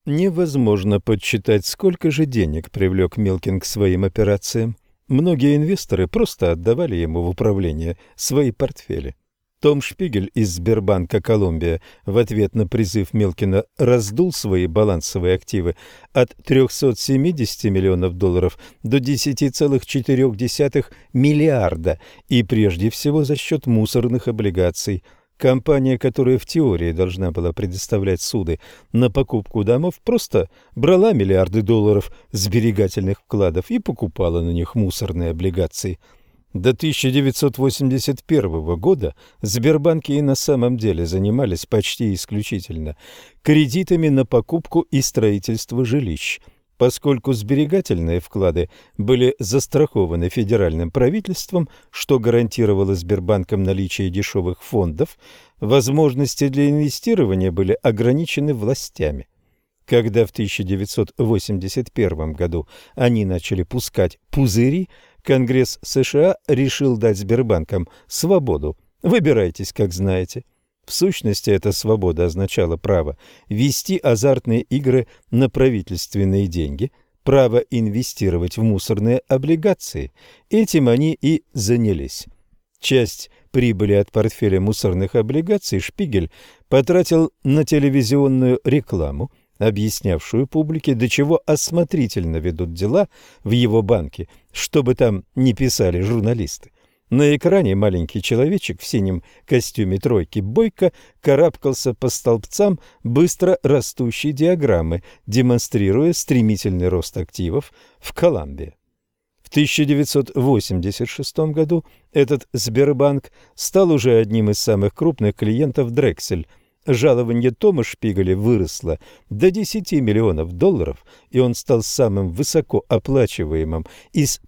Невозможно подсчитать, сколько же денег привлек Милкин к своим операциям. Многие инвесторы просто отдавали ему в управление свои портфели. Том Шпигель из Сбербанка Колумбия в ответ на призыв Милкина раздул свои балансовые активы от 370 миллионов долларов до 10,4 миллиарда, и прежде всего за счет мусорных облигаций. Компания, которая в теории должна была предоставлять суды на покупку домов, просто брала миллиарды долларов сберегательных вкладов и покупала на них мусорные облигации. До 1981 года Сбербанки и на самом деле занимались почти исключительно кредитами на покупку и строительство жилищ. Поскольку сберегательные вклады были застрахованы федеральным правительством, что гарантировало Сбербанкам наличие дешевых фондов, возможности для инвестирования были ограничены властями. Когда в 1981 году они начали пускать пузыри, Конгресс США решил дать Сбербанкам свободу. Выбирайтесь, как знаете. В сущности, эта свобода означала право вести азартные игры на правительственные деньги, право инвестировать в мусорные облигации. Этим они и занялись. Часть прибыли от портфеля мусорных облигаций Шпигель потратил на телевизионную рекламу, объяснявшую публике, до чего осмотрительно ведут дела в его банке, чтобы там не писали журналисты. На экране маленький человечек в синем костюме тройки бойко карабкался по столбцам быстро растущей диаграммы, демонстрируя стремительный рост активов в Колумбии. В 1986 году этот Сбербанк стал уже одним из самых крупных клиентов Дрексель. Жалование Тома Шпигеля выросло до 10 миллионов долларов, и он стал самым высокооплачиваемым из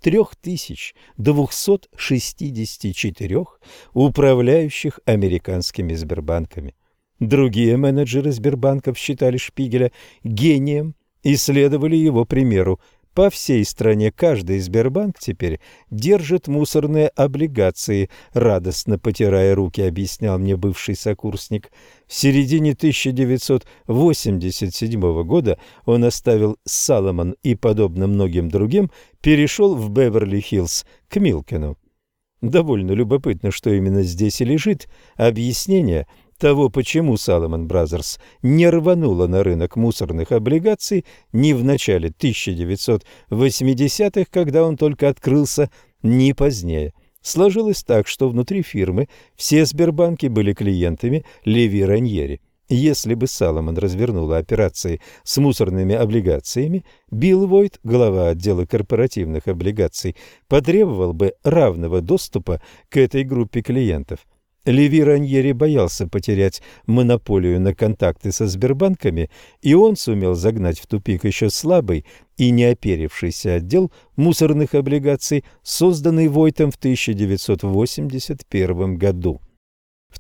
3264 управляющих американскими Сбербанками. Другие менеджеры Сбербанков считали Шпигеля гением и следовали его примеру. По всей стране каждый Сбербанк теперь держит мусорные облигации, радостно потирая руки, объяснял мне бывший сокурсник. В середине 1987 года он оставил Саломон и, подобно многим другим, перешел в Беверли-Хиллз к Милкину. Довольно любопытно, что именно здесь и лежит объяснение того, почему Salomon Brothers не рванула на рынок мусорных облигаций ни в начале 1980-х, когда он только открылся, ни позднее. Сложилось так, что внутри фирмы все Сбербанки были клиентами Леви Раньери. Если бы Salomon развернула операции с мусорными облигациями, Билл Войт, глава отдела корпоративных облигаций, потребовал бы равного доступа к этой группе клиентов. Леви Раньери боялся потерять монополию на контакты со Сбербанками, и он сумел загнать в тупик еще слабый и неоперившийся отдел мусорных облигаций, созданный Войтом в 1981 году. В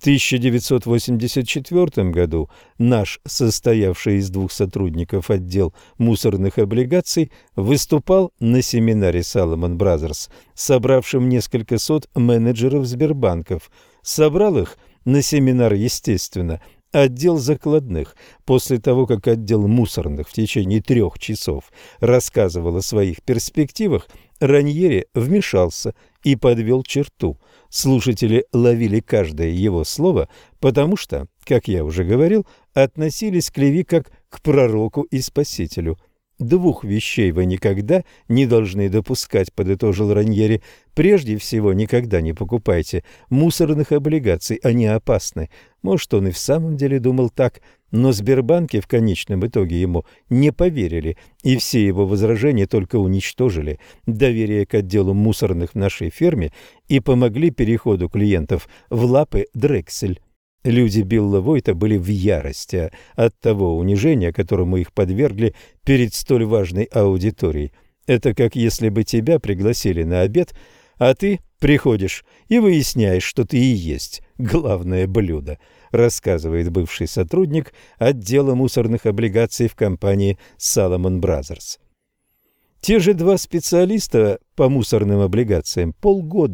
1984 году наш, состоявший из 2 сотрудников отдел мусорных облигаций, выступал на семинаре Salomon Brothers, собравшем несколько сот менеджеров Сбербанков. Собрал их на семинар, естественно, отдел закладных. После того, как отдел мусорных в течение 3 часов рассказывал о своих перспективах, Раньери вмешался и подвел черту. Слушатели ловили каждое его слово, потому что, как я уже говорил, относились к Леви как к пророку и спасителю. 2 вещей вы никогда не должны допускать, подытожил Раньери. Прежде всего, никогда не покупайте мусорных облигаций, они опасны. Может, он и в самом деле думал так, но Сбербанки в конечном итоге ему не поверили, и все его возражения только уничтожили доверие к отделу мусорных в нашей фирме и помогли переходу клиентов в лапы Дрексель. Люди Билла Войта были в ярости от того унижения, которому их подвергли перед столь важной аудиторией. Это как если бы тебя пригласили на обед, а ты приходишь и выясняешь, что ты и есть главное блюдо, рассказывает бывший сотрудник отдела мусорных облигаций в компании Salomon Brothers. Те же 2 специалиста по мусорным облигациям полгода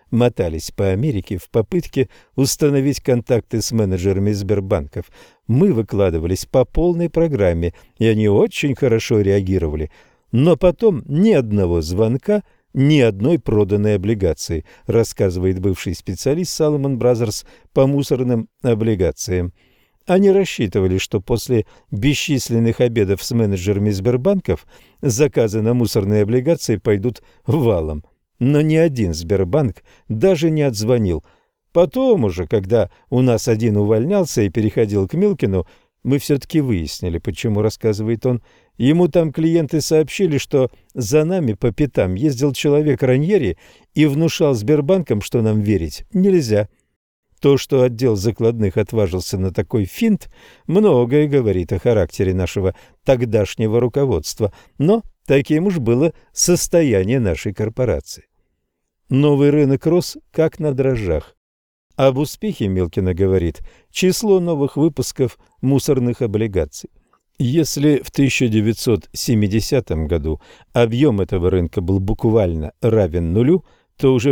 мотались по Америке в попытке установить контакты с менеджерами Сбербанков. Мы выкладывались по полной программе, и они очень хорошо реагировали. Но потом ни одного звонка, ни одной проданной облигации, рассказывает бывший специалист Salomon Brothers по мусорным облигациям. Они рассчитывали, что после бесчисленных обедов с менеджерами Сбербанков заказы на мусорные облигации пойдут валом. Но ни один Сбербанк даже не отзвонил. Потом уже, когда у нас один увольнялся и переходил к Милкину, мы все-таки выяснили, почему, рассказывает он. Ему там клиенты сообщили, что за нами по пятам ездил человек Раньери и внушал Сбербанкам, что нам верить нельзя. То, что отдел закладных отважился на такой финт, многое говорит о характере нашего тогдашнего руководства, но таким уж было состояние нашей корпорации. Новый рынок рос как на дрожжах. Об успехе Милкина говорит число новых выпусков мусорных облигаций. Если в 1970 году объем этого рынка был буквально равен нулю, то уже в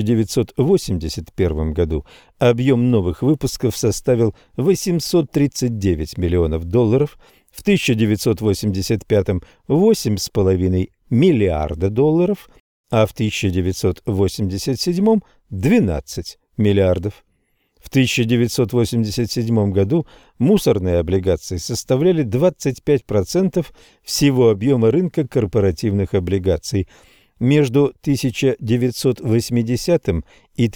1981 году объем новых выпусков составил $839 миллионов, в 1985 – $8,5 миллиарда, а в 1987 – 12 миллиардов. В 1987 году мусорные облигации составляли 25% всего объема рынка корпоративных облигаций. Между 1980 и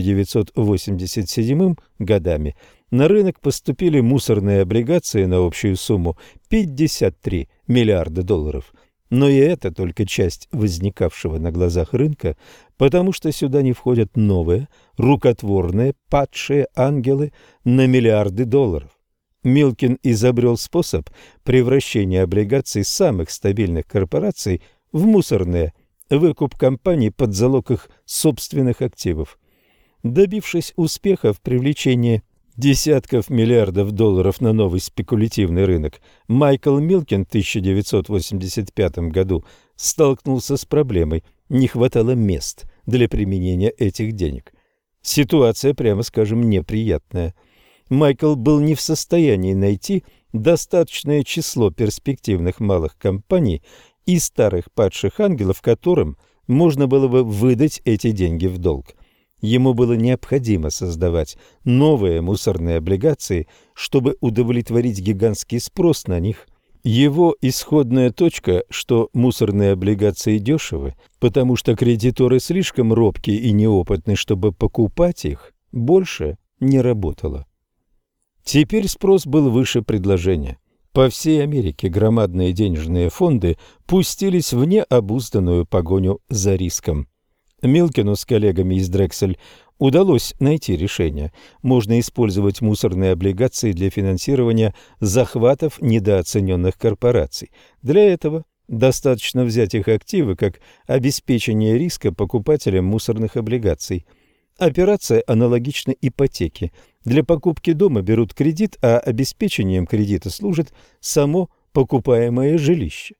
1987 годами на рынок поступили мусорные облигации на общую сумму $53 миллиарда. Но и это только часть возникавшего на глазах рынка, потому что сюда не входят новые, рукотворные, падшие ангелы на миллиарды долларов. Милкин изобрел способ превращения облигаций самых стабильных корпораций в мусорные, выкуп компаний под залог их собственных активов. Добившись успеха в привлечении десятков миллиардов долларов на новый спекулятивный рынок, Майкл Милкин в 1985 году столкнулся с проблемой: не хватало мест для применения этих денег. Ситуация, прямо скажем, неприятная. Майкл был не в состоянии найти достаточное число перспективных малых компаний и старых падших ангелов, которым можно было бы выдать эти деньги в долг. Ему было необходимо создавать новые мусорные облигации, чтобы удовлетворить гигантский спрос на них. Его исходная точка, что мусорные облигации дешевы, потому что кредиторы слишком робкие и неопытны, чтобы покупать их, больше не работала. Теперь спрос был выше предложения. По всей Америке громадные денежные фонды пустились в необузданную погоню за риском. Милкину с коллегами из Drexel удалось найти решение. Можно использовать мусорные облигации для финансирования захватов недооцененных корпораций. Для этого достаточно взять их активы как обеспечение риска покупателям мусорных облигаций. Операция аналогична ипотеке. Для покупки дома берут кредит, а обеспечением кредита служит само покупаемое жилище.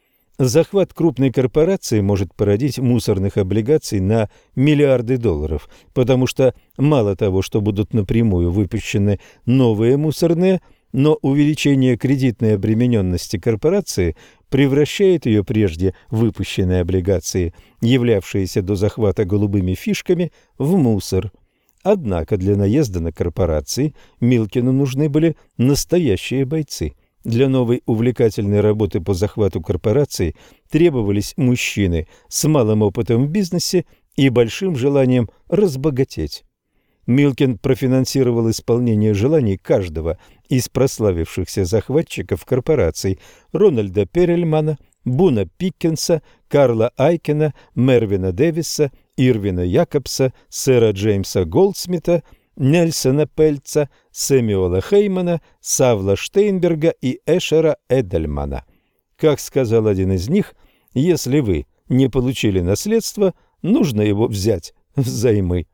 Захват крупной корпорации может породить мусорных облигаций на миллиарды долларов, потому что мало того, что будут напрямую выпущены новые мусорные, но увеличение кредитной обремененности корпорации превращает ее прежде выпущенные облигации, являвшиеся до захвата голубыми фишками, в мусор. Однако для наезда на корпорации Милкину нужны были настоящие бойцы. Для новой увлекательной работы по захвату корпораций требовались мужчины с малым опытом в бизнесе и большим желанием разбогатеть. Милкин профинансировал исполнение желаний каждого из прославившихся захватчиков корпораций: Рональда Перельмана, Буна Пиккенса, Карла Айкена, Мервина Дэвиса, Ирвина Якобса, сэра Джеймса Голдсмита, Нельсона Пельца, Сэмюэла Хеймана, Савла Штейнберга и Эшера Эдельмана. Как сказал один из них, если вы не получили наследство, нужно его взять взаймы.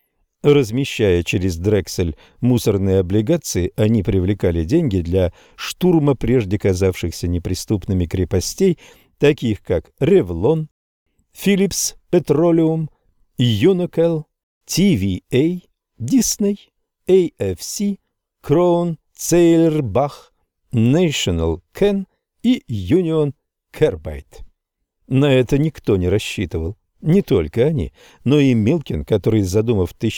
Размещая через Drexel мусорные облигации, они привлекали деньги для штурма прежде казавшихся неприступными крепостей, таких как Ревлон, Phillips Petroleum, Unocal, TVA, Disney, AFC, Crown, Целлербах, National Ken и Union Carbide. На это никто не рассчитывал. Не только они, но и Милкин, который, задумав в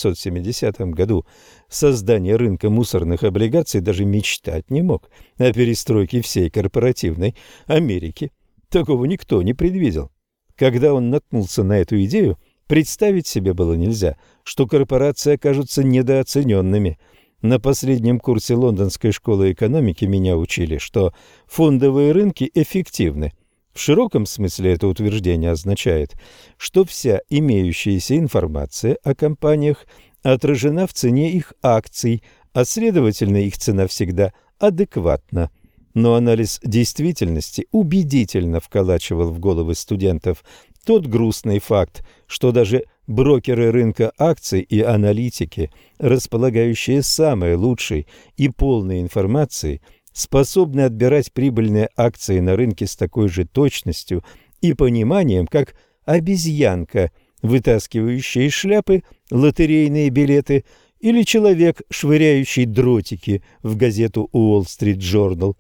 1970 году создание рынка мусорных облигаций, даже мечтать не мог о перестройке всей корпоративной Америки. Такого никто не предвидел. Когда он наткнулся на эту идею, представить себе было нельзя, что корпорации окажутся недооцененными. На последнем курсе Лондонской школы экономики меня учили, что фондовые рынки эффективны. В широком смысле это утверждение означает, что вся имеющаяся информация о компаниях отражена в цене их акций, а следовательно их цена всегда адекватна. Но анализ действительности убедительно вколачивал в головы студентов тот грустный факт, что даже брокеры рынка акций и аналитики, располагающие самой лучшей и полной информацией, способны отбирать прибыльные акции на рынке с такой же точностью и пониманием, как обезьянка, вытаскивающая из шляпы лотерейные билеты, или человек, швыряющий дротики в газету Wall Street Journal.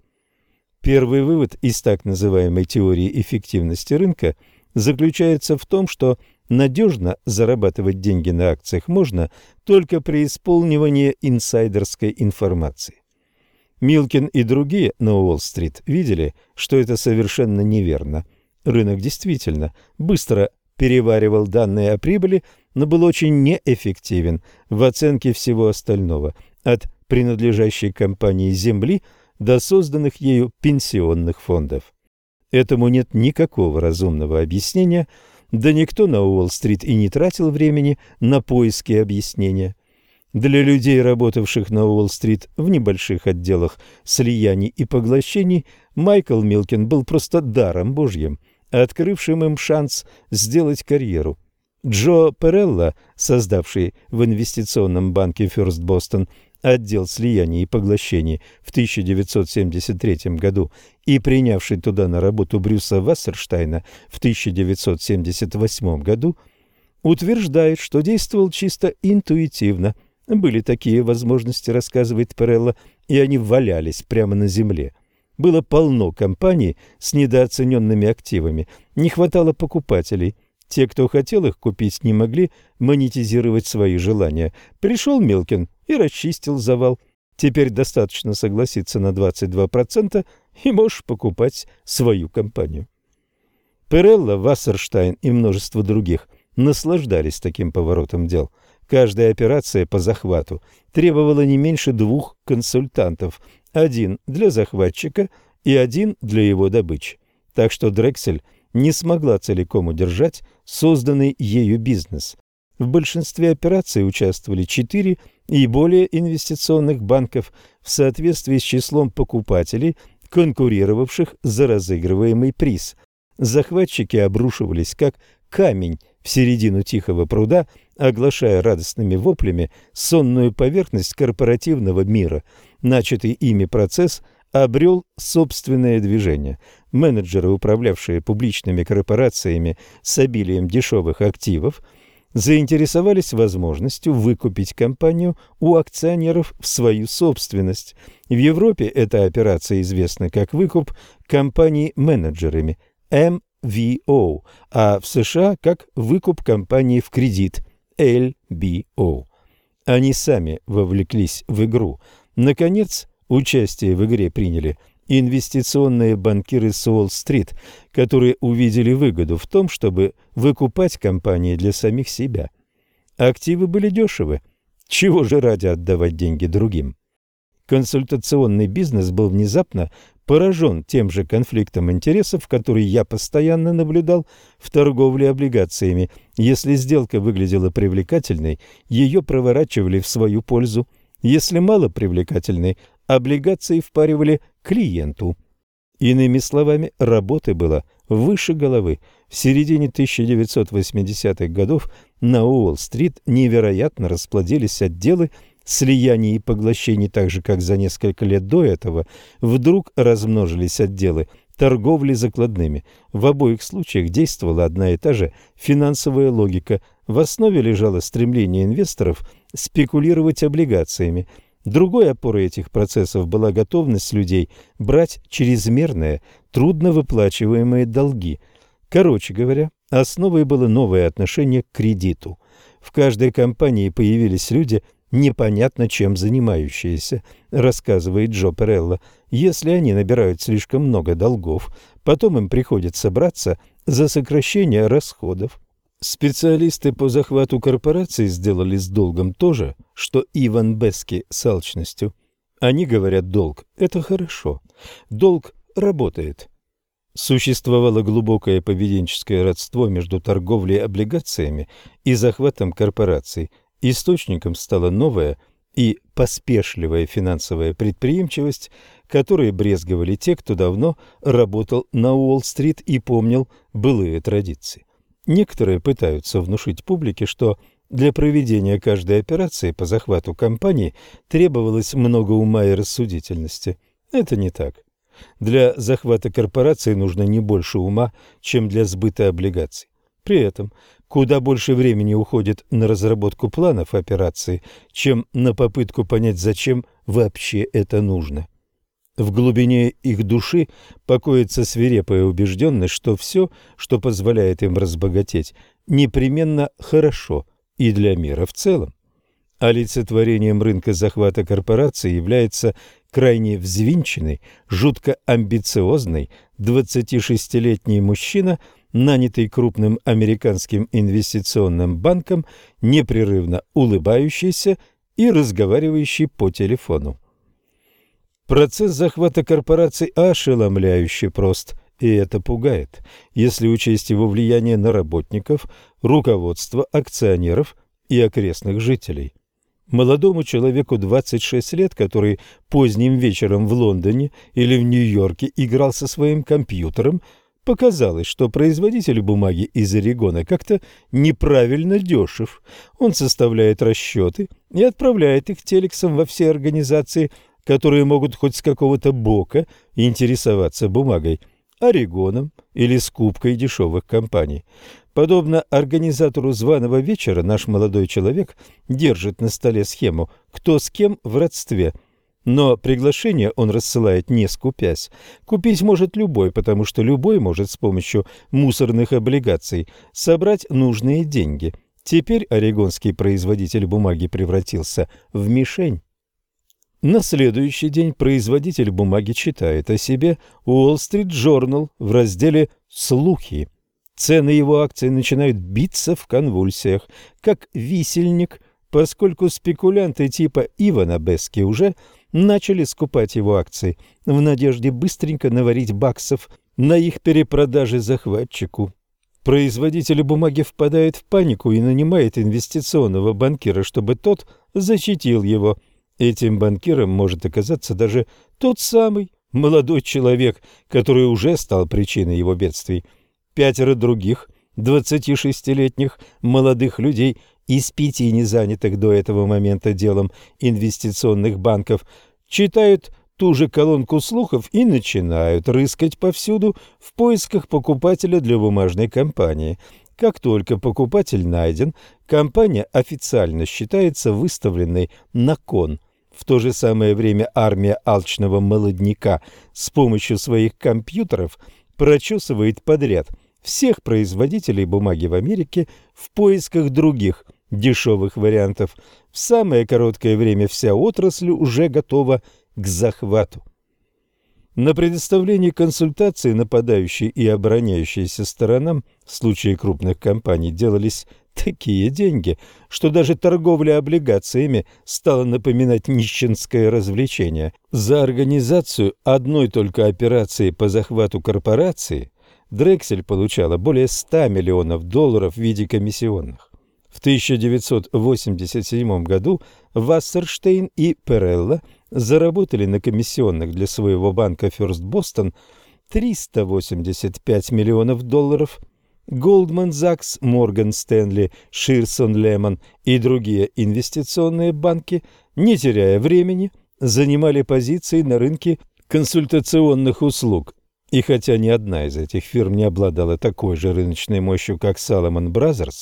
Первый вывод из так называемой теории эффективности рынка заключается в том, что надежно зарабатывать деньги на акциях можно только при исполнении инсайдерской информации. Милкин и другие на Уолл-стрит видели, что это совершенно неверно. Рынок действительно быстро переваривал данные о прибыли, но был очень неэффективен в оценке всего остального, от принадлежащей компании земли до созданных ею пенсионных фондов. Этому нет никакого разумного объяснения, да никто на Уолл-стрит и не тратил времени на поиски объяснения. Для людей, работавших на Уолл-стрит в небольших отделах слияний и поглощений, Майкл Милкин был просто даром Божьим, открывшим им шанс сделать карьеру. Джо Перелло, создавший в инвестиционном банке First Boston отдел слияний и поглощений в 1973 году и принявший туда на работу Брюса Вассерштайна в 1978 году, утверждает, что действовал чисто интуитивно. Были такие возможности, рассказывает Перелло, и они валялись прямо на земле. Было полно компаний с недооцененными активами, не хватало покупателей. Те, кто хотел их купить, не могли монетизировать свои желания. Пришел Милкин и расчистил завал. Теперь достаточно согласиться на 22% и можешь покупать свою компанию. Перелло, Вассерштайн и множество других наслаждались таким поворотом дел. Каждая операция по захвату требовала не меньше 2 консультантов, один для захватчика и один для его добычи. Так что Дрексель не смогла целиком удержать созданный ею бизнес. В большинстве операций участвовали 4 и более инвестиционных банков в соответствии с числом покупателей, конкурировавших за разыгрываемый приз. Захватчики обрушивались как камень в середину тихого пруда, оглашая радостными воплями сонную поверхность корпоративного мира. Начатый ими процесс обрел собственное движение. Менеджеры, управлявшие публичными корпорациями с обилием дешевых активов, заинтересовались возможностью выкупить компанию у акционеров в свою собственность. В Европе эта операция известна как выкуп компаний менеджерами MVO, а в США как выкуп компании в кредит LBO. Они сами вовлеклись в игру. Наконец, участие в игре приняли инвестиционные банкиры с Уолл-стрит, которые увидели выгоду в том, чтобы выкупать компании для самих себя. Активы были дешевы. Чего же ради отдавать деньги другим? Консультационный бизнес был внезапно поражен тем же конфликтом интересов, который я постоянно наблюдал в торговле облигациями. Если сделка выглядела привлекательной, ее проворачивали в свою пользу. Если мало привлекательной, облигации впаривали клиенту. Иными словами, работы было выше головы. В середине 1980-х годов на Уолл-стрит невероятно расплодились отделы слияний и поглощений, так же, как за несколько лет до этого вдруг размножились отделы торговли закладными. В обоих случаях действовала одна и та же финансовая логика. в основе лежало стремление инвесторов спекулировать облигациями. Другой опорой этих процессов была готовность людей брать чрезмерные, трудновыплачиваемые долги. Короче говоря, основой было новое отношение к кредиту. В каждой компании появились люди, непонятно чем занимающиеся, рассказывает Джо Перелло. Если они набирают слишком много долгов, потом им приходится браться за сокращение расходов. Специалисты по захвату корпораций сделали с долгом то же, что Иван Бески с алчностью. Они говорят, долг – это хорошо, долг работает. Существовало глубокое поведенческое родство между торговлей облигациями и захватом корпораций. Источником стала новая и поспешливая финансовая предприимчивость, которой брезговали те, кто давно работал на Уолл-стрит и помнил былые традиции. Некоторые пытаются внушить публике, что для проведения каждой операции по захвату компании требовалось много ума и рассудительности. Это не так. Для захвата корпорации нужно не больше ума, чем для сбыта облигаций. При этом куда больше времени уходит на разработку планов операции, чем на попытку понять, зачем вообще это нужно. В глубине их души покоится свирепая убежденность, что все, что позволяет им разбогатеть, непременно хорошо и для мира в целом. Олицетворением рынка захвата корпораций является крайне взвинченный, жутко амбициозный 26-летний мужчина, нанятый крупным американским инвестиционным банком, непрерывно улыбающийся и разговаривающий по телефону. Процесс захвата корпораций ошеломляюще прост, и это пугает, если учесть его влияние на работников, руководство, акционеров и окрестных жителей. Молодому человеку 26 лет, который поздним вечером в Лондоне или в Нью-Йорке играл со своим компьютером, показалось, что производитель бумаги из Орегона как-то неправильно дешев. Он составляет расчеты и отправляет их телексом во все организации, которые могут хоть с какого-то бока интересоваться бумагой, Орегоном или скупкой дешевых компаний. Подобно организатору званого вечера, наш молодой человек держит на столе схему «Кто с кем в родстве». Но приглашение он рассылает не скупясь. Купить может любой, потому что любой может с помощью мусорных облигаций собрать нужные деньги. Теперь орегонский производитель бумаги превратился в мишень. На следующий день производитель бумаги читает о себе Wall Street Journal в разделе «Слухи». Цены его акций начинают биться в конвульсиях, как висельник, поскольку спекулянты типа Ивана Бески уже начали скупать его акции в надежде быстренько наварить баксов на их перепродаже захватчику. Производитель бумаги впадает в панику и нанимает инвестиционного банкира, чтобы тот защитил его. Этим банкиром может оказаться даже тот самый молодой человек, который уже стал причиной его бедствий. 5 других 26-летних молодых людей из 5 незанятых до этого момента делом инвестиционных банков читают ту же колонку слухов и начинают рыскать повсюду в поисках покупателя для бумажной компании. Как только покупатель найден, компания официально считается выставленной на кон. В то же самое время армия алчного молодняка с помощью своих компьютеров прочесывает подряд всех производителей бумаги в Америке в поисках других дешевых вариантов. В самое короткое время вся отрасль уже готова к захвату. На предоставлении консультаций нападающей и обороняющейся сторонам в случае крупных компаний делались такие деньги, что даже торговля облигациями стала напоминать нищенское развлечение. За организацию одной только операции по захвату корпорации Дрексель получала более $100 миллионов в виде комиссионных. В 1987 году Вассерштейн и Перелло заработали на комиссионных для своего банка First Boston $385 миллионов. Goldman Sachs, Morgan Stanley, Shearson Lehman и другие инвестиционные банки, не теряя времени, занимали позиции на рынке консультационных услуг. И хотя ни одна из этих фирм не обладала такой же рыночной мощью, как Salomon Brothers,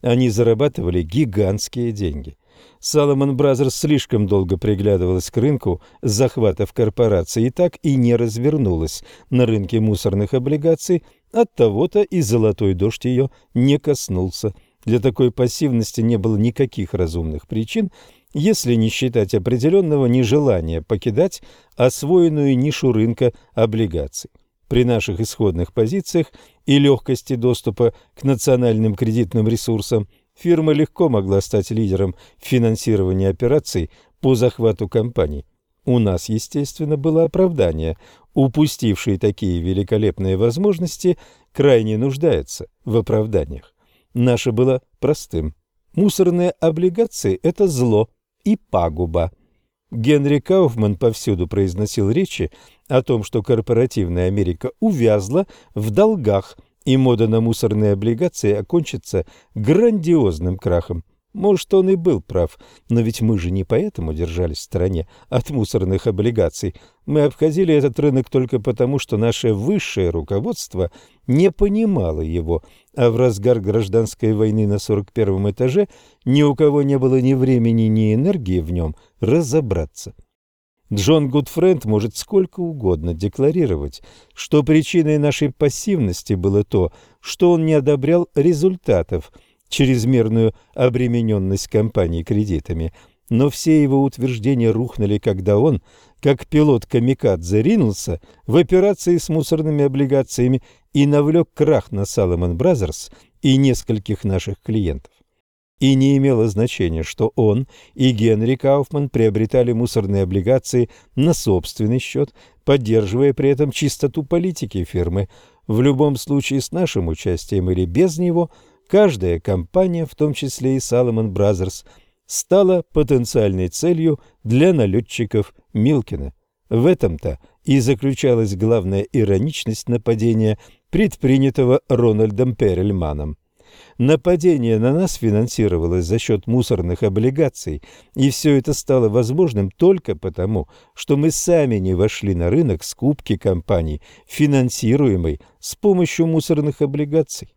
Они зарабатывали гигантские деньги. Salomon Brothers слишком долго приглядывалась к рынку захватов корпораций и так и не развернулась на рынке мусорных облигаций, оттого-то и золотой дождь ее не коснулся. Для такой пассивности не было никаких разумных причин, если не считать определенного нежелания покидать освоенную нишу рынка облигаций. При наших исходных позициях и легкости доступа к национальным кредитным ресурсам фирма легко могла стать лидером в финансировании операций по захвату компаний. У нас, естественно, было оправдание. Упустивший такие великолепные возможности крайне нуждается в оправданиях. Наше было простым. Мусорные облигации – это зло и пагуба. Генри Кауфман повсюду произносил речи о том, что корпоративная Америка увязла в долгах, и мода на мусорные облигации окончится грандиозным крахом. Может, он и был прав, но ведь мы же не поэтому держались в стороне от мусорных облигаций. Мы обходили этот рынок только потому, что наше высшее руководство не понимало его, а в разгар гражданской войны на 41-м этаже ни у кого не было ни времени, ни энергии в нем разобраться. Джон Гудфренд может сколько угодно декларировать, что причиной нашей пассивности было то, что он не одобрял результатов, чрезмерную обремененность компаний кредитами, но все его утверждения рухнули, когда он, как пилот камикадзе, ринулся в операции с мусорными облигациями и навлек крах на Salomon Brothers и нескольких наших клиентов. И не имело значения, что он и Генри Кауфман приобретали мусорные облигации на собственный счет, поддерживая при этом чистоту политики фирмы. В любом случае, с нашим участием или без него, каждая компания, в том числе и Salomon Brothers, стала потенциальной целью для налетчиков Милкина. В этом-то и заключалась главная ироничность нападения, предпринятого Рональдом Перельманом. Нападение на нас финансировалось за счет мусорных облигаций, и все это стало возможным только потому, что мы сами не вошли на рынок скупки компаний, финансируемой с помощью мусорных облигаций.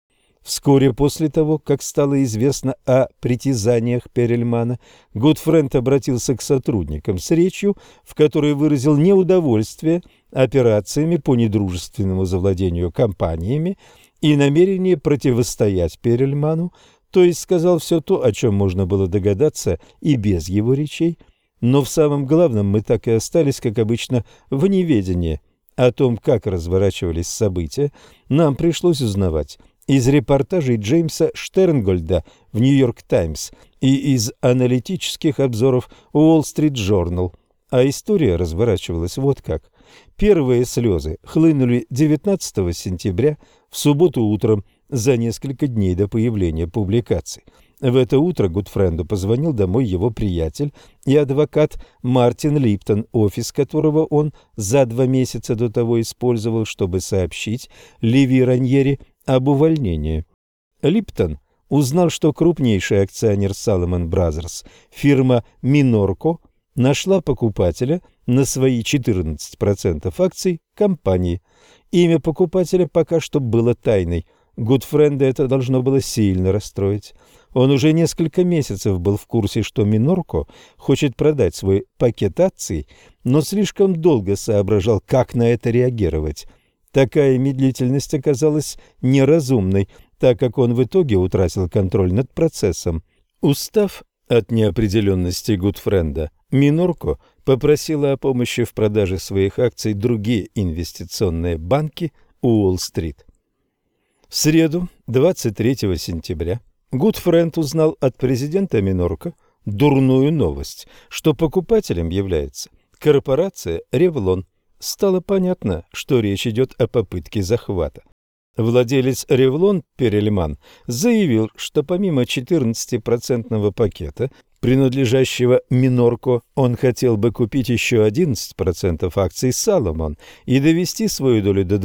Вскоре после того, как стало известно о притязаниях Перельмана, Гудфренд обратился к сотрудникам с речью, в которой выразил неудовольствие операциями по недружественному завладению компаниями и намерение противостоять Перельману, то есть сказал все то, о чем можно было догадаться и без его речей, но в самом главном мы так и остались, как обычно, в неведении. О том, как разворачивались события, нам пришлось узнавать из репортажей Джеймса Штернгольда в «Нью-Йорк Таймс» и из аналитических обзоров «Уолл-стрит Джорнал». А история разворачивалась вот как. Первые слезы хлынули 19 сентября, в субботу утром, за несколько дней до появления публикаций. В это утро Гудфренду позвонил домой его приятель и адвокат Мартин Липтон, офис которого он за 2 месяца до того использовал, чтобы сообщить Ливи Раньери об увольнении. Липтон узнал, что крупнейший акционер Salomon Brothers, фирма Минорко, нашла покупателя на свои 14% акций компании. Имя покупателя пока что было тайной. Гудфренда это должно было сильно расстроить. Он уже несколько месяцев был в курсе, что Минорко хочет продать свой пакет акций, но слишком долго соображал, как на это реагировать. Такая медлительность оказалась неразумной, так как он в итоге утратил контроль над процессом. Устав от неопределенности Гудфренда, Минорко попросила о помощи в продаже своих акций другие инвестиционные банки Уолл-стрит. В среду, 23 сентября, Гудфренд узнал от президента Минорко дурную новость, что покупателем является корпорация «Ревлон». Стало понятно, что речь идет о попытке захвата. Владелец «Ревлон» Перельман заявил, что помимо 14% пакета, принадлежащего Минорко, он хотел бы купить еще 11% акций Salomon и довести свою долю до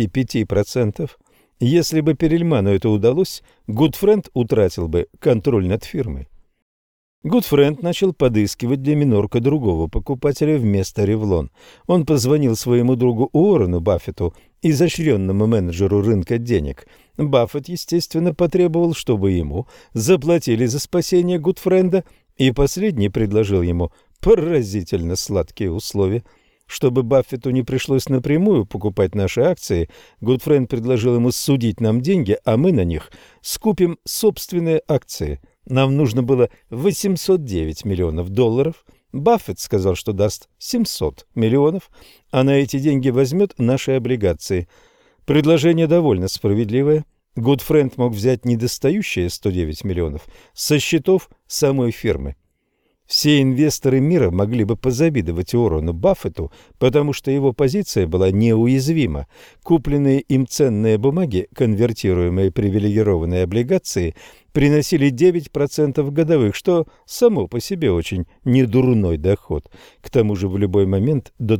25%. Если бы Перельману это удалось, Гудфренд утратил бы контроль над фирмой. Гудфренд начал подыскивать для Минорка другого покупателя вместо Ревлон. Он позвонил своему другу Уоррену Баффету, изощренному менеджеру рынка денег. Баффет, естественно, потребовал, чтобы ему заплатили за спасение Гудфренда, и последний предложил ему поразительно сладкие условия. Чтобы Баффету не пришлось напрямую покупать наши акции, Гудфренд предложил ему судить нам деньги, а мы на них скупим собственные акции. Нам нужно было 809 миллионов долларов. Баффет сказал, что даст 700 миллионов, а на эти деньги возьмет наши облигации. Предложение довольно справедливое. Гудфренд мог взять недостающие 109 миллионов со счетов самой фирмы. Все инвесторы мира могли бы позавидовать Уоррену Баффету, потому что его позиция была неуязвима. Купленные им ценные бумаги, конвертируемые привилегированные облигации, приносили 9% годовых, что само по себе очень недурной доход. К тому же в любой момент до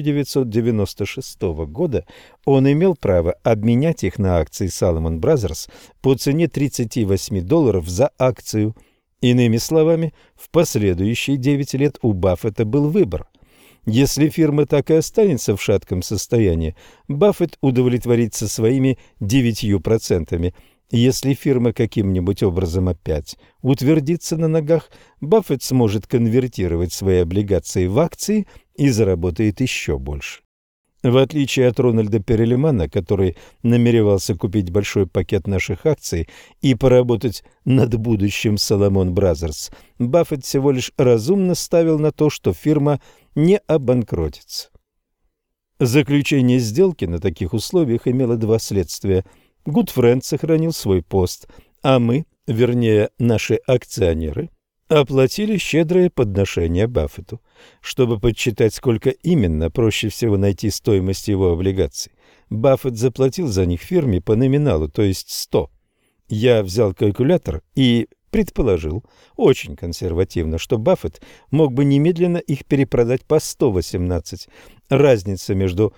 1996 года он имел право обменять их на акции Salomon Brothers по цене $38 за акцию. Иными словами, в последующие 9 лет у Баффета был выбор. Если фирма так и останется в шатком состоянии, Баффет удовлетворится своими 9%. Если фирма каким-нибудь образом опять утвердится на ногах, Баффет сможет конвертировать свои облигации в акции и заработает еще больше. В отличие от Рональда Перельмана, который намеревался купить большой пакет наших акций и поработать над будущим Salomon Brothers, Баффет всего лишь разумно ставил на то, что фирма не обанкротится. Заключение сделки на таких условиях имело два следствия. Гудфренд сохранил свой пост, а мы, вернее, наши акционеры, оплатили щедрое подношение Баффету. Чтобы подсчитать, сколько именно, проще всего найти стоимость его облигаций. Баффет заплатил за них фирме по номиналу, то есть 100. Я взял калькулятор и предположил, очень консервативно, что Баффет мог бы немедленно их перепродать по 118. Разница между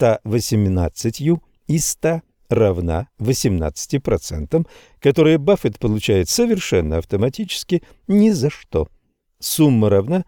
118 и 100 равна 18%, которые Баффет получает совершенно автоматически ни за что. Сумма равна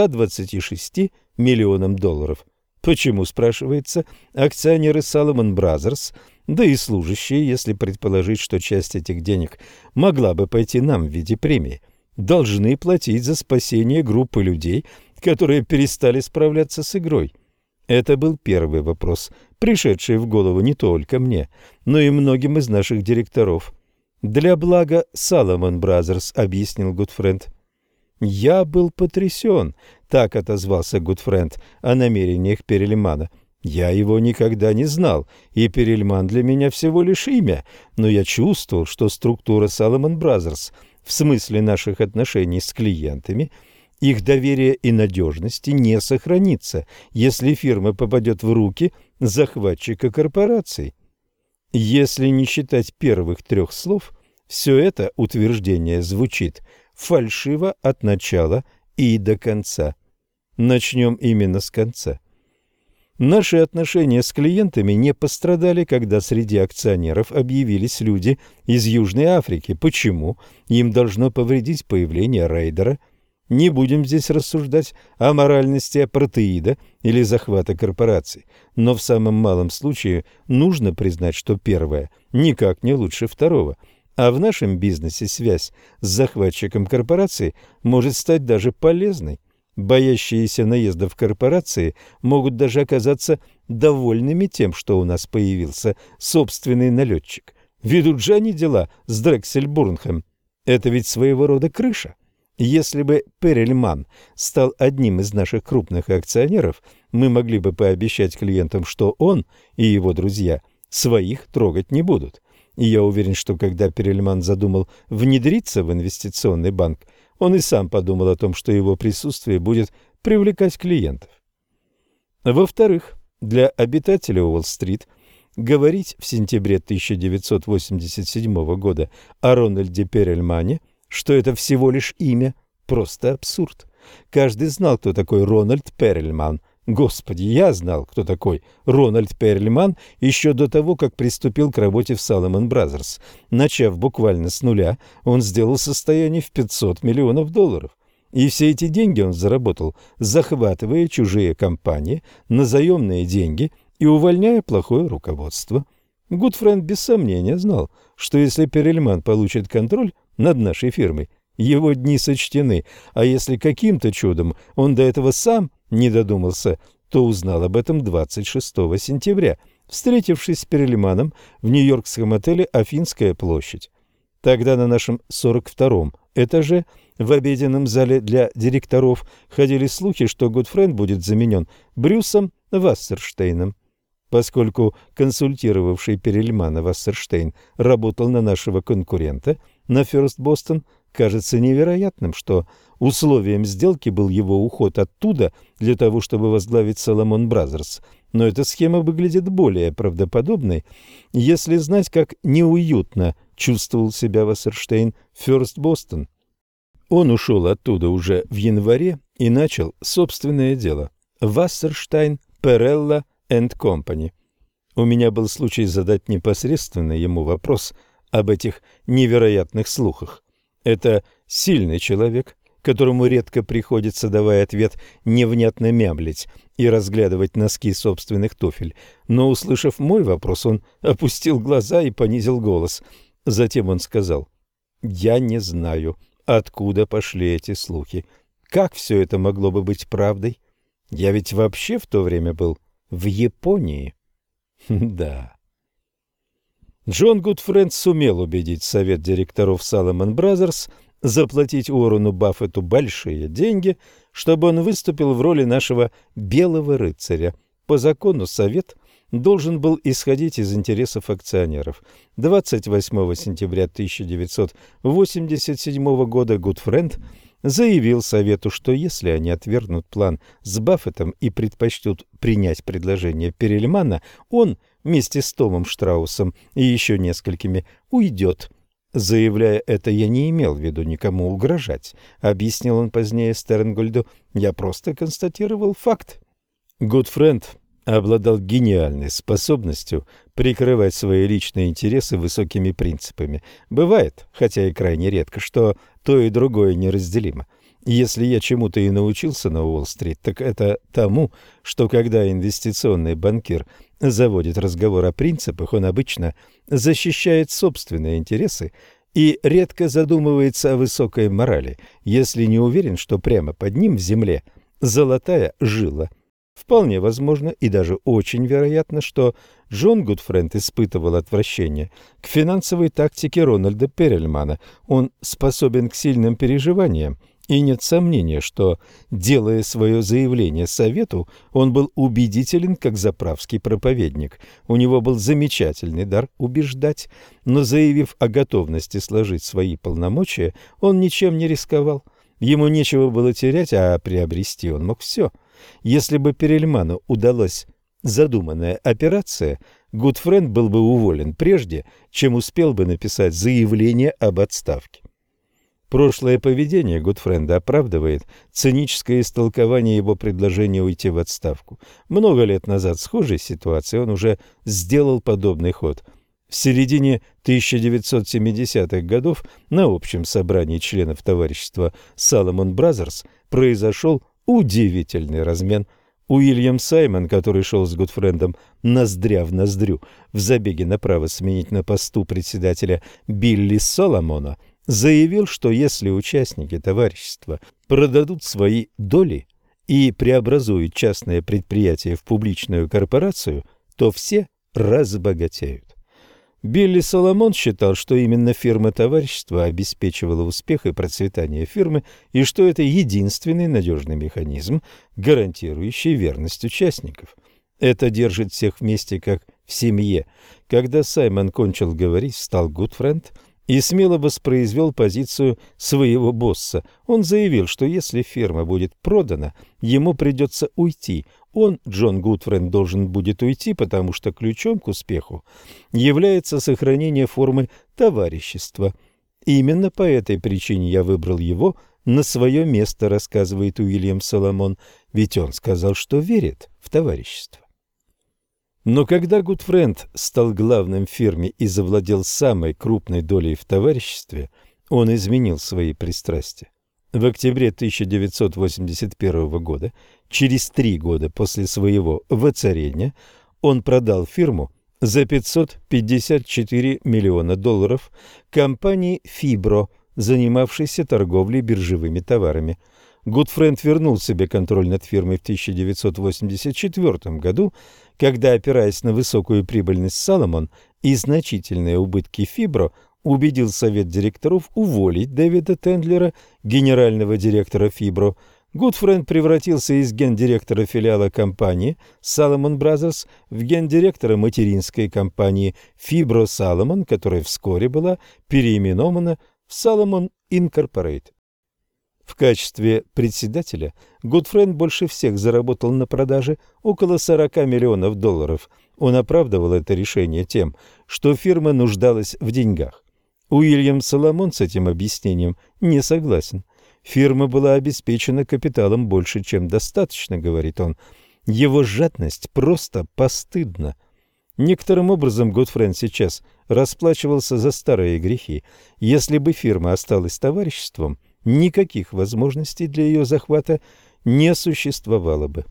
126 миллионам долларов. Почему, спрашивается, акционеры Salomon Brothers, да и служащие, если предположить, что часть этих денег могла бы пойти нам в виде премии, должны платить за спасение группы людей, которые перестали справляться с игрой? Это был первый вопрос, пришедший в голову не только мне, но и многим из наших директоров. «Для блага Salomon Brothers», — объяснил Гудфренд. «Я был потрясен», — так отозвался Гудфренд о намерениях Перельмана. «Я его никогда не знал, и Перельман для меня всего лишь имя, но я чувствовал, что структура Salomon Brothers в смысле наших отношений с клиентами — их доверие и надежности не сохранится, если фирма попадет в руки захватчика корпораций». Если не считать первых 3 слов, все это утверждение звучит фальшиво от начала и до конца. Начнем именно с конца. Наши отношения с клиентами не пострадали, когда среди акционеров объявились люди из Южной Африки. Почему? Им должно повредить появление рейдера. Не будем здесь рассуждать о моральности апартеида или захвата корпораций, но в самом малом случае нужно признать, что первое никак не лучше второго, а в нашем бизнесе связь с захватчиком корпорации может стать даже полезной. Боящиеся наездов корпорации могут даже оказаться довольными тем, что у нас появился собственный налетчик. Ведут же они дела с Дрексель-Бурнхэм. Это ведь своего рода крыша. Если бы Перельман стал одним из наших крупных акционеров, мы могли бы пообещать клиентам, что он и его друзья своих трогать не будут. И я уверен, что когда Перельман задумал внедриться в инвестиционный банк, он и сам подумал о том, что его присутствие будет привлекать клиентов. Во-вторых, для обитателя Уолл-стрит говорить в сентябре 1987 года о Рональде Перельмане, что это всего лишь имя, просто абсурд. Каждый знал, кто такой Рональд Перельман. Господи, я знал, кто такой Рональд Перельман еще до того, как приступил к работе в Salomon Brothers. Начав буквально с нуля, он сделал состояние в 500 миллионов долларов. И все эти деньги он заработал, захватывая чужие компании на заемные деньги и увольняя плохое руководство. Гудфренд без сомнения знал, что если Перельман получит контроль над нашей фирмой, его дни сочтены, а если каким-то чудом он до этого сам не додумался, то узнал об этом 26 сентября, встретившись с Перельманом в нью-йоркском отеле «Афинская площадь». Тогда на нашем 42-м этаже в обеденном зале для директоров ходили слухи, что Гудфренд будет заменен Брюсом Вассерштейном. Поскольку консультировавший Перельмана Вассерштейн работал на нашего конкурента, на First Boston, кажется невероятным, что условием сделки был его уход оттуда для того, чтобы возглавить Salomon Brothers. Но эта схема выглядит более правдоподобной, если знать, как неуютно чувствовал себя Вассерштейн в First Boston. Он ушел оттуда уже в январе и начал собственное дело – Вассерштейн, Перелла and Company. У меня был случай задать непосредственно ему вопрос об этих невероятных слухах. Это сильный человек, которому редко приходится, давая ответ, невнятно мямлить и разглядывать носки собственных туфель. Но, услышав мой вопрос, он опустил глаза и понизил голос. Затем он сказал: «Я не знаю, откуда пошли эти слухи. Как все это могло бы быть правдой? Я ведь вообще в то время был в Японии». Да. Джон Гудфренд сумел убедить совет директоров Salomon Brothers заплатить Уоррену Баффету большие деньги, чтобы он выступил в роли нашего белого рыцаря. По закону совет должен был исходить из интересов акционеров. 28 сентября 1987 года Гудфренд заявил совету, что если они отвергнут план с Баффетом и предпочтут принять предложение Перельмана, он вместе с Томом Штраусом и еще несколькими уйдет. Заявляя это, я не имел в виду никому угрожать, объяснил он позднее Стернгольду. Я просто констатировал факт. Гудфренд обладал гениальной способностью прикрывать свои личные интересы высокими принципами. Бывает, хотя и крайне редко, что то и другое неразделимо. Если я чему-то и научился на Уолл-стрит, так это тому, что когда инвестиционный банкир заводит разговор о принципах, он обычно защищает собственные интересы и редко задумывается о высокой морали, если не уверен, что прямо под ним в земле золотая жила. Вполне возможно и даже очень вероятно, что Джон Гудфренд испытывал отвращение к финансовой тактике Рональда Перельмана. Он способен к сильным переживаниям, и нет сомнения, что, делая свое заявление совету, он был убедителен, как заправский проповедник. У него был замечательный дар убеждать, но, заявив о готовности сложить свои полномочия, он ничем не рисковал. Ему нечего было терять, а приобрести он мог все. Если бы Перельману удалась задуманная операция, Гудфренд был бы уволен прежде, чем успел бы написать заявление об отставке. Прошлое поведение Гудфренда оправдывает циническое истолкование его предложения уйти в отставку. Много лет назад в схожей ситуации он уже сделал подобный ход. В середине 1970-х годов на общем собрании членов товарищества Salomon Brothers произошел удивительный размен. Уильям Саймон, который шел с Гудфрендом ноздря в ноздрю в забеге направо сменить на посту председателя Билли Соломона, заявил, что если участники товарищества продадут свои доли и преобразуют частное предприятие в публичную корпорацию, то все разбогатеют. Билли Соломон считал, что именно фирма товарищества обеспечивала успех и процветание фирмы, и что это единственный надежный механизм, гарантирующий верность участников. Это держит всех вместе, как в семье. Когда Саймон кончил говорить, встал Гудфренд и смело воспроизвел позицию своего босса. Он заявил, что если фирма будет продана, ему придется уйти. Он, Джон Гудфренд, должен будет уйти, потому что ключом к успеху является сохранение формы товарищества. Именно по этой причине я выбрал его на свое место, рассказывает Уильям Соломон, ведь он сказал, что верит в товарищество. Но когда Гудфренд стал главным в фирме и завладел самой крупной долей в товариществе, он изменил свои пристрастия. В октябре 1981 года, через 3 года после своего воцарения, он продал фирму за $554 миллиона компании «Фибро», занимавшейся торговлей биржевыми товарами. Гудфренд вернул себе контроль над фирмой в 1984 году, когда, опираясь на высокую прибыльность Salomon и значительные убытки «Фибро», убедил совет директоров уволить Дэвида Тендлера, генерального директора «Фибро». Гудфренд превратился из гендиректора филиала компании Salomon Brothers в гендиректора материнской компании «Фибро Salomon», которая вскоре была переименована в Salomon Incorporated. В качестве председателя Гудфренд больше всех заработал на продаже около $40 миллионов. Он оправдывал это решение тем, что фирма нуждалась в деньгах. Уильям Соломон с этим объяснением не согласен. Фирма была обеспечена капиталом больше, чем достаточно, говорит он. Его жадность просто постыдна. Некоторым образом Гудфренд сейчас расплачивался за старые грехи. Если бы фирма осталась товариществом, никаких возможностей для ее захвата не существовало бы.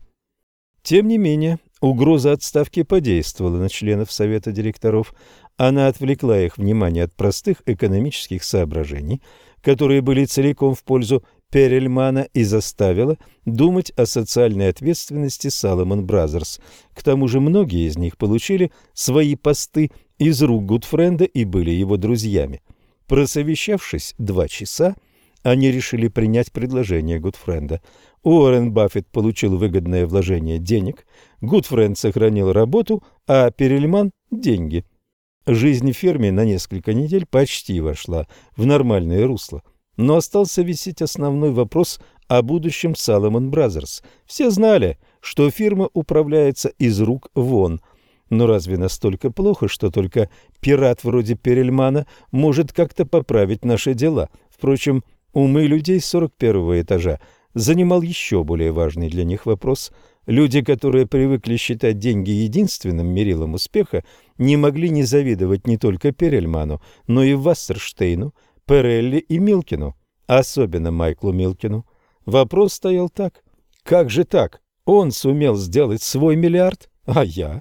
Тем не менее, угроза отставки подействовала на членов совета директоров. Она отвлекла их внимание от простых экономических соображений, которые были целиком в пользу Перельмана, и заставила думать о социальной ответственности Salomon Brothers. К тому же многие из них получили свои посты из рук Гудфренда и были его друзьями. Просовещавшись 2 часа, они решили принять предложение Гудфренда. Уоррен Баффет получил выгодное вложение денег, Гудфренд сохранил работу, а Перельман – деньги. Жизнь в фирме на несколько недель почти вошла в нормальное русло, но остался висеть основной вопрос о будущем Salomon Brothers. Все знали, что фирма управляется из рук вон. Но разве настолько плохо, что только пират вроде Перельмана может как-то поправить наши дела? Впрочем, умы людей с 41-го этажа занимал еще более важный для них вопрос. Люди, которые привыкли считать деньги единственным мерилом успеха, не могли не завидовать не только Перельману, но и Вассерштейну, Перелли и Милкину, особенно Майклу Милкину. Вопрос стоял так: как же так? Он сумел сделать свой миллиард, а я?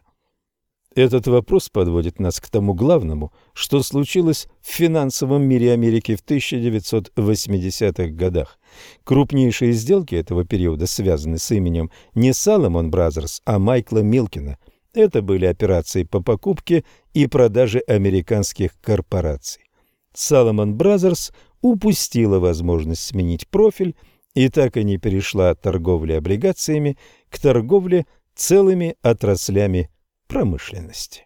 Этот вопрос подводит нас к тому главному, что случилось в финансовом мире Америки в 1980-х годах. Крупнейшие сделки этого периода связаны с именем не Salomon Brothers, а Майкла Милкина. Это были операции по покупке и продаже американских корпораций. Salomon Brothers упустила возможность сменить профиль и так и не перешла от торговли облигациями к торговле целыми отраслями промышленности.